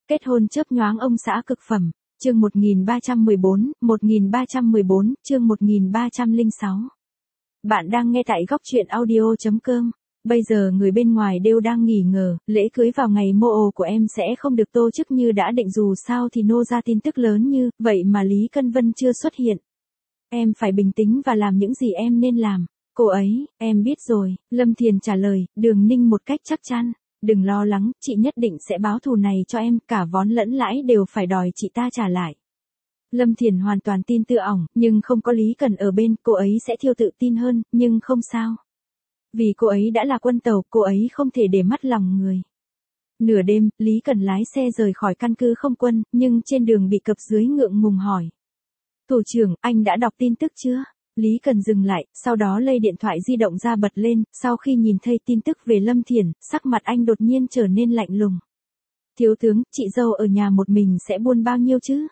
Kết hôn chớp nhoáng ông xã cực phẩm, chương 1314, chương 1306. Bạn đang nghe tại góc truyện audio.com. Bây giờ người bên ngoài đều đang nghỉ ngờ, lễ cưới vào ngày mộ ồ của em sẽ không được tổ chức như đã định, dù sao thì nô ra tin tức lớn như vậy mà Lý Cân Vân chưa xuất hiện. Em phải bình tĩnh và làm những gì em nên làm. Cô ấy, em biết rồi, Lâm Thiền trả lời, Đường Ninh một cách chắc chắn. Đừng lo lắng, chị nhất định sẽ báo thù này cho em, cả vón lẫn lãi đều phải đòi chị ta trả lại. Lâm Thiền hoàn toàn tin tưởng ỏng, nhưng không có Lý Cần ở bên, cô ấy sẽ thiêu tự tin hơn, nhưng không sao. Vì cô ấy đã là quân tàu, cô ấy không thể để mắt lòng người. Nửa đêm, Lý Cần lái xe rời khỏi căn cứ không quân, nhưng trên đường bị cập dưới ngượng ngùng hỏi. Thủ trưởng, anh đã đọc tin tức chưa? Lý Cần dừng lại, sau đó lấy điện thoại di động ra bật lên, sau khi nhìn thấy tin tức về Lâm Thiền, sắc mặt anh đột nhiên trở nên lạnh lùng. Thiếu tướng, chị dâu ở nhà một mình sẽ buôn bao nhiêu chứ?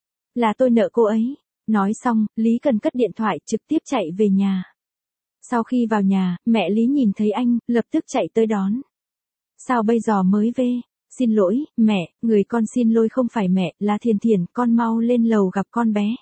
Là tôi nợ cô ấy. Nói xong, Lý Cần cất điện thoại trực tiếp chạy về nhà. Sau khi vào nhà, mẹ Lý nhìn thấy anh, lập tức chạy tới đón. Sao bây giờ mới về? Xin lỗi, mẹ, người con xin lỗi không phải mẹ, là Thiền Thiền, con mau lên lầu gặp con bé.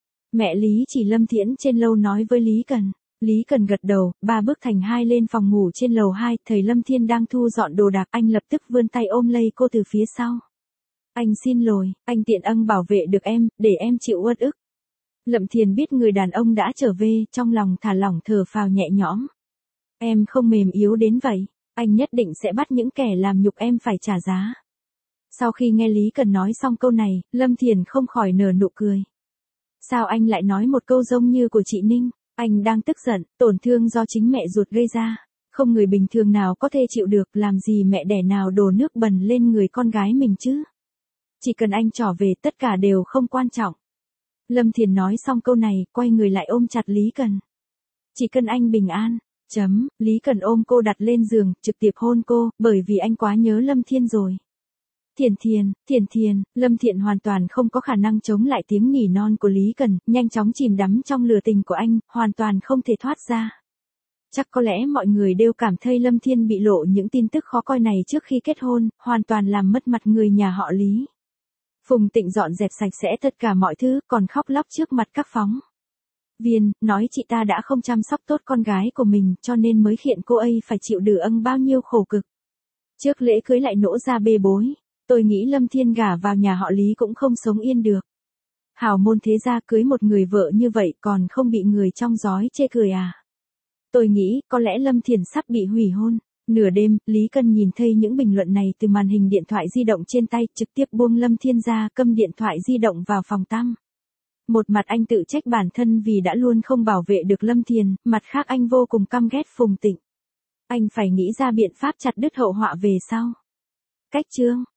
Mẹ Lý chỉ Lâm Thiển trên lầu nói với Lý Cần. Lý Cần gật đầu, 3 bước thành 2 lên phòng ngủ trên lầu 2, thấy Lâm Thiên đang thu dọn đồ đạc, anh lập tức vươn tay ôm lấy cô từ phía sau. Anh xin lỗi, anh tiện ân bảo vệ được em, để em chịu uất ức. Lâm Thiền biết người đàn ông đã trở về, trong lòng thả lỏng thở phào nhẹ nhõm. Em không mềm yếu đến vậy, anh nhất định sẽ bắt những kẻ làm nhục em phải trả giá. Sau khi nghe Lý Cần nói xong câu này, Lâm Thiền không khỏi nở nụ cười. Sao anh lại nói một câu giống như của chị Ninh? Anh đang tức giận, tổn thương do chính mẹ ruột gây ra. Không người bình thường nào có thể chịu được, làm gì mẹ đẻ nào đổ nước bẩn lên người con gái mình chứ? Chỉ cần anh trở về tất cả đều không quan trọng. Lâm Thiền nói xong câu này, quay người lại ôm chặt Lý Cần. Chỉ cần anh bình an. Lý Cần ôm cô đặt lên giường, trực tiếp hôn cô, bởi vì anh quá nhớ Lâm Thiên rồi. Thiền, Lâm Thiện hoàn toàn không có khả năng chống lại tiếng nỉ non của Lý Cần, nhanh chóng chìm đắm trong lửa tình của anh, hoàn toàn không thể thoát ra. Chắc có lẽ mọi người đều cảm thấy Lâm Thiên bị lộ những tin tức khó coi này trước khi kết hôn, hoàn toàn làm mất mặt người nhà họ Lý. Phùng Tịnh dọn dẹp sạch sẽ tất cả mọi thứ, còn khóc lóc trước mặt các phóng viên, nói chị ta đã không chăm sóc tốt con gái của mình, cho nên mới khiến cô ấy phải chịu đựng bao nhiêu khổ cực. Trước lễ cưới lại nổ ra bê bối. Tôi nghĩ Lâm Thiên gả vào nhà họ Lý cũng không sống yên được. Hào môn thế gia cưới một người vợ như vậy còn không bị người trong giói chê cười à? Tôi nghĩ có lẽ Lâm Thiền sắp bị hủy hôn. Nửa đêm, Lý Cần nhìn thấy những bình luận này từ màn hình điện thoại di động trên tay, trực tiếp buông Lâm Thiên ra, câm điện thoại di động vào phòng tắm. Một mặt anh tự trách bản thân vì đã luôn không bảo vệ được Lâm Thiền, mặt khác anh vô cùng căm ghét Phùng Tịnh. Anh phải nghĩ ra biện pháp chặt đứt hậu họa về sau. Cách chương